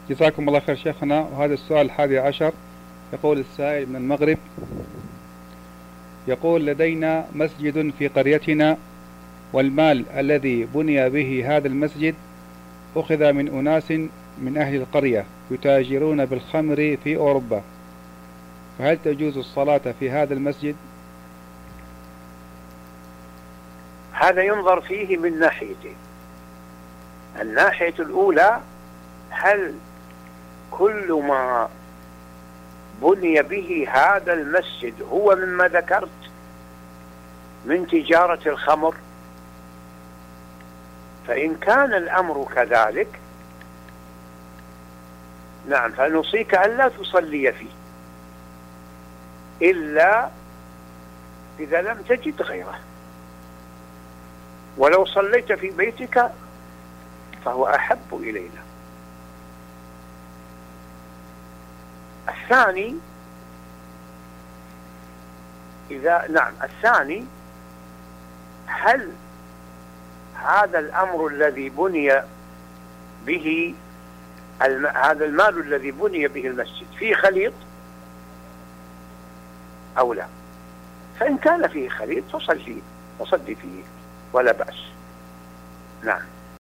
جزاكم الله خير شيخنا. وهذا السؤال 11. يقول السائل من المغرب، يقول: لدينا مسجد في قريتنا، والمال الذي بني به هذا المسجد أخذ من أناس من أهل القرية يتاجرون بالخمر في أوروبا، فهل تجوز الصلاة في هذا المسجد؟ هذا ينظر فيه من ناحيتين. الناحية الأولى: هل كل ما بني به هذا المسجد هو مما ذكرت من تجارة الخمر؟ فإن كان الأمر كذلك، نعم، فنوصيك ألا تصلي فيه إلا إذا لم تجد غيره، ولو صليت في بيتك فهو أحب إلينا. الثاني، الثاني: هل هذا الأمر الذي بني به هذا المال الذي بني به المسجد فيه خليط أو لا؟ فإن كان فيه خليط فصلي فيه ولا بأس. نعم.